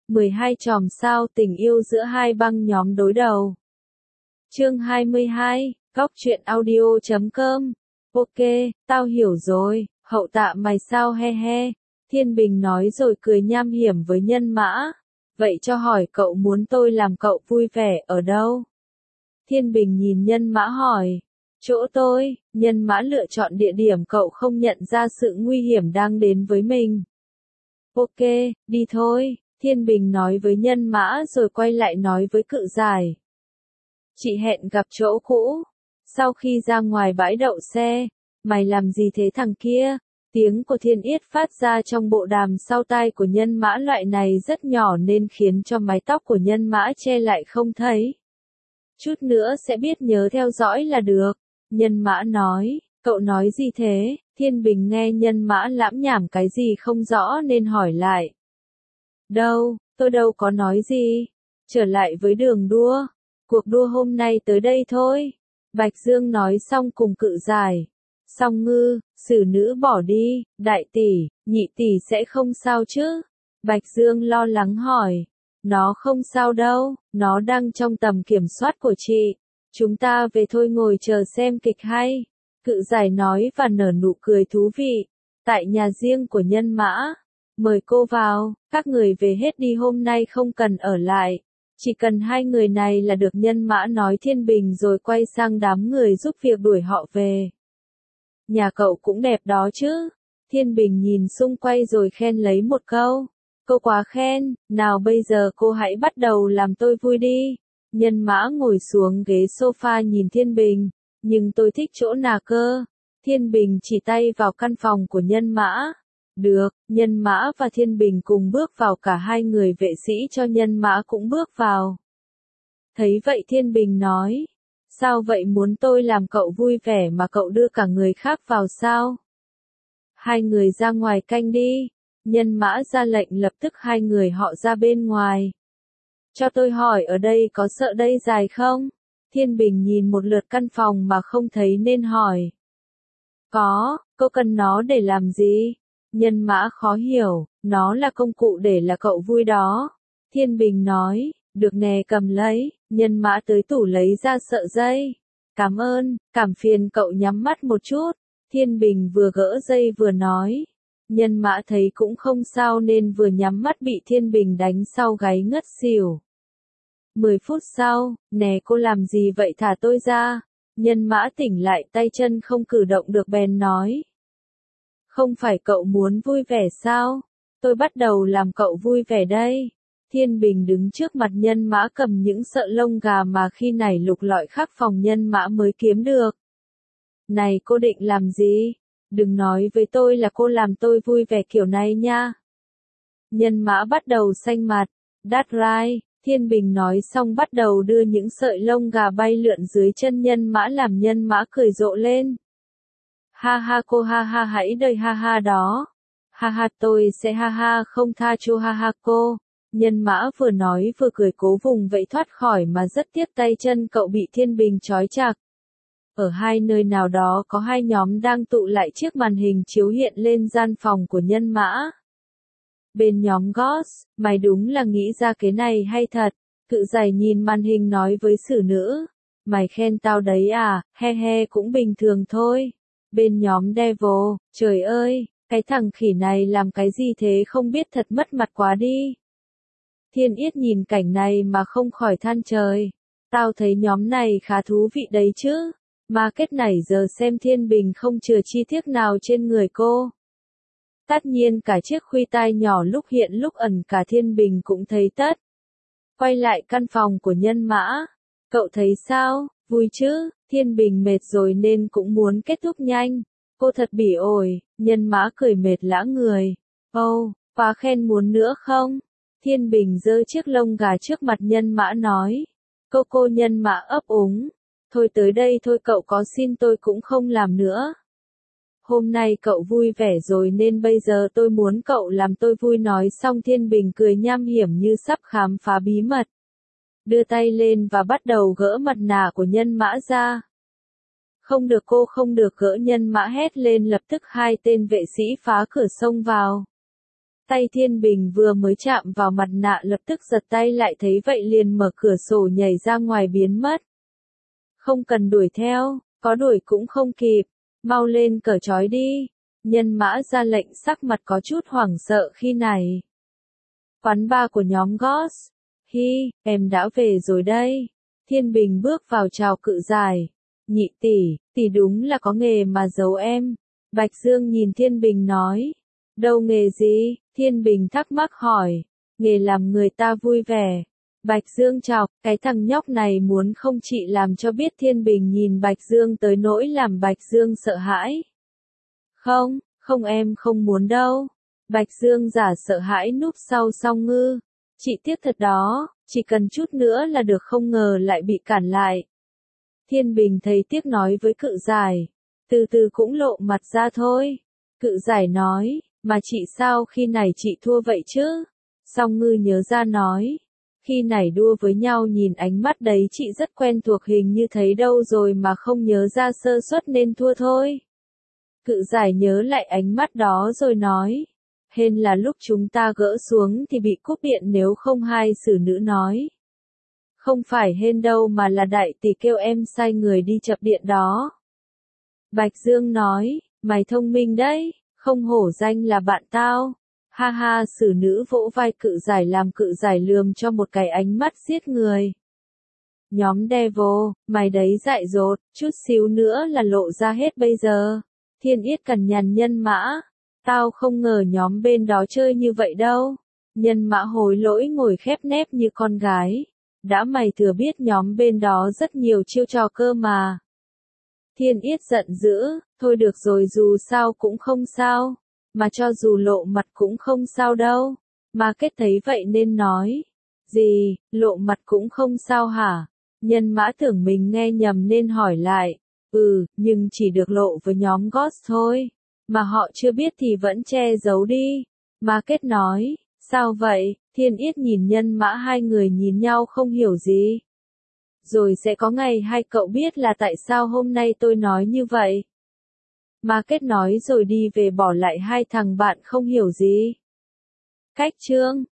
12 chòm sao tình yêu giữa hai băng nhóm đối đầu. Chương 22, Góc truyện audio.com. Ok, tao hiểu rồi, hậu tạ mày sao he he. Thiên Bình nói rồi cười nham hiểm với Nhân Mã. Vậy cho hỏi cậu muốn tôi làm cậu vui vẻ ở đâu? Thiên Bình nhìn Nhân Mã hỏi. Chỗ tôi. Nhân Mã lựa chọn địa điểm cậu không nhận ra sự nguy hiểm đang đến với mình. Ok, đi thôi. Thiên Bình nói với Nhân Mã rồi quay lại nói với Cự Giải. Chị hẹn gặp chỗ cũ. Sau khi ra ngoài bãi đậu xe, mày làm gì thế thằng kia? Tiếng của Thiên Yết phát ra trong bộ đàm sau tai của Nhân Mã, loại này rất nhỏ nên khiến cho mái tóc của Nhân Mã che lại không thấy. Chút nữa sẽ biết nhớ theo dõi là được. Nhân Mã nói, cậu nói gì thế? Thiên Bình nghe Nhân Mã lảm nhảm cái gì không rõ nên hỏi lại. Đâu, tôi đâu có nói gì. Trở lại với đường đua. Cuộc đua hôm nay tới đây thôi. Bạch Dương nói xong cùng Cự Giải. Song Ngư, xử nữ bỏ đi, đại tỷ, nhị tỷ sẽ không sao chứ? Bạch Dương lo lắng hỏi. Nó không sao đâu, nó đang trong tầm kiểm soát của chị. Chúng ta về thôi, ngồi chờ xem kịch hay. Cự Giải nói và nở nụ cười thú vị. Tại nhà riêng của Nhân Mã. Mời cô vào, các người về hết đi, hôm nay không cần ở lại. Chỉ cần hai người này là được, Nhân Mã nói Thiên Bình rồi quay sang đám người giúp việc đuổi họ về. Nhà cậu cũng đẹp đó chứ. Thiên Bình nhìn xung quanh rồi khen lấy một câu. Cô quá khen, nào bây giờ cô hãy bắt đầu làm tôi vui đi. Nhân Mã ngồi xuống ghế sofa nhìn Thiên Bình. Nhưng tôi thích chỗ nào cơ? Thiên Bình chỉ tay vào căn phòng của Nhân Mã. Được, Nhân Mã và Thiên Bình cùng bước vào, cả hai người vệ sĩ cho Nhân Mã cũng bước vào. Thấy vậy Thiên Bình nói. Sao vậy, muốn tôi làm cậu vui vẻ mà cậu đưa cả người khác vào sao? Hai người ra ngoài canh đi. Nhân Mã ra lệnh, lập tức hai người họ ra bên ngoài. Cho tôi hỏi, ở đây có sợ đây dài không? Thiên Bình nhìn một lượt căn phòng mà không thấy nên hỏi. Có, cô cần nó để làm gì? Nhân Mã khó hiểu, nó là công cụ để là cậu vui đó. Thiên Bình nói, được nè, cầm lấy. Nhân Mã tới tủ lấy ra sợi dây. Cảm ơn, cảm phiền cậu nhắm mắt một chút. Thiên Bình vừa gỡ dây vừa nói. Nhân Mã thấy cũng không sao nên vừa nhắm mắt bị Thiên Bình đánh sau gáy ngất xỉu. 10 phút sau, nè cô làm gì vậy, thả tôi ra. Nhân Mã tỉnh lại, tay chân không cử động được bèn nói. Không phải cậu muốn vui vẻ sao? Tôi bắt đầu làm cậu vui vẻ đây. Thiên Bình đứng trước mặt Nhân Mã cầm những sợi lông gà mà khi này lục lọi khắp phòng Nhân Mã mới kiếm được. Này cô định làm gì? Đừng nói với tôi là cô làm tôi vui vẻ kiểu này nha. Nhân Mã bắt đầu xanh mặt. That's right. Thiên Bình nói xong bắt đầu đưa những sợi lông gà bay lượn dưới chân Nhân Mã làm Nhân Mã cười rộ lên. Ha ha cô, ha ha hãy đời ha ha đó. Ha ha tôi sẽ ha ha không tha cho ha ha cô. Nhân Mã vừa nói vừa cười cố vùng vẫy thoát khỏi mà rất tiếc tay chân cậu bị Thiên Bình trói chặt. Ở hai nơi nào đó có hai nhóm đang tụ lại, chiếc màn hình chiếu hiện lên gian phòng của Nhân Mã. Bên nhóm Goss, mày đúng là nghĩ ra cái này hay thật. Cự Giải nhìn màn hình nói với xử nữ. Mày khen tao đấy à, he he cũng bình thường thôi. Bên nhóm Devil, trời ơi, cái thằng khỉ này làm cái gì thế, không biết, thật mất mặt quá đi. Thiên Yết nhìn cảnh này mà không khỏi than trời. Tao thấy nhóm này khá thú vị đấy chứ. Mà kết nãy giờ xem Thiên Bình không chừa chi tiết nào trên người cô. Tất nhiên cả chiếc khuy tai nhỏ lúc hiện lúc ẩn cả Thiên Bình cũng thấy tất. Quay lại căn phòng của Nhân Mã. Cậu thấy sao, vui chứ? Thiên Bình mệt rồi nên cũng muốn kết thúc nhanh. Cô thật bỉ ổi. Nhân Mã cười mệt lã người. Ồ, quá khen, muốn nữa không? Thiên Bình giơ chiếc lông gà trước mặt Nhân Mã nói. Cô Nhân Mã ấp úng. Thôi tới đây thôi, cậu có xin tôi cũng không làm nữa. Hôm nay cậu vui vẻ rồi nên bây giờ tôi muốn cậu làm tôi vui. Nói xong Thiên Bình cười nham hiểm như sắp khám phá bí mật. Đưa tay lên và bắt đầu gỡ mặt nạ của Nhân Mã ra. Không được cô, không được, gỡ. Nhân Mã hét lên, lập tức hai tên vệ sĩ phá cửa xông vào. Tay Thiên Bình vừa mới chạm vào mặt nạ lập tức giật tay lại thấy vậy liền mở cửa sổ nhảy ra ngoài biến mất. Không cần đuổi theo, có đuổi cũng không kịp, mau lên cởi trói đi. Nhân Mã ra lệnh sắc mặt có chút hoảng sợ khi này. Quán bar của nhóm Ghost. Hi, em đã về rồi đây. Thiên Bình bước vào chào Cự Giải. Nhị tỷ đúng là có nghề mà giấu em. Bạch Dương nhìn Thiên Bình nói. Đâu nghề gì? Thiên Bình thắc mắc hỏi. Nghề làm người ta vui vẻ. Bạch Dương chọc, cái thằng nhóc này muốn không chị làm cho biết. Thiên Bình nhìn Bạch Dương tới nỗi làm Bạch Dương sợ hãi. Không em không muốn đâu. Bạch Dương giả sợ hãi núp sau song ngư. Chị tiếc thật đó, chỉ cần chút nữa là được, không ngờ lại bị cản lại. Thiên Bình thấy tiếc nói với Cự Giải. Từ từ cũng lộ mặt ra thôi. Cự Giải nói, mà chị sao khi này chị thua vậy chứ? Song ngư nhớ ra nói. Khi nãy đua với nhau nhìn ánh mắt đấy chị rất quen thuộc, hình như thấy đâu rồi mà không nhớ ra, sơ suất nên thua thôi. Cự Giải nhớ lại ánh mắt đó rồi nói. Hên là lúc chúng ta gỡ xuống thì bị cúp điện, nếu không hai xử nữ nói. Không phải hên đâu mà là đại tỷ kêu em sai người đi chập điện đó. Bạch Dương nói, mày thông minh đấy, không hổ danh là bạn tao. Ha ha, xử nữ vỗ vai Cự Giải làm Cự Giải lườm cho một cái ánh mắt giết người. Nhóm Devil, mày đấy dại dột, chút xíu nữa là lộ ra hết bây giờ. Thiên Yết cằn nhằn Nhân Mã. Tao không ngờ nhóm bên đó chơi như vậy đâu. Nhân Mã hối lỗi ngồi khép nép như con gái. Đã mày thừa biết nhóm bên đó rất nhiều chiêu trò cơ mà. Thiên Yết giận dữ, thôi được rồi, dù sao cũng không sao. Mà cho dù lộ mặt cũng không sao đâu. Mà Kết thấy vậy nên nói. Gì, lộ mặt cũng không sao hả? Nhân Mã tưởng mình nghe nhầm nên hỏi lại. Nhưng chỉ được lộ với nhóm Ghost thôi. Mà họ chưa biết thì vẫn che giấu đi. Mà Kết nói, sao vậy? Thiên Yết nhìn Nhân Mã, hai người nhìn nhau không hiểu gì. Rồi sẽ có ngày hai cậu biết là tại sao hôm nay tôi nói như vậy. Mà Kết nói rồi đi về bỏ lại hai thằng bạn không hiểu gì. Cách chương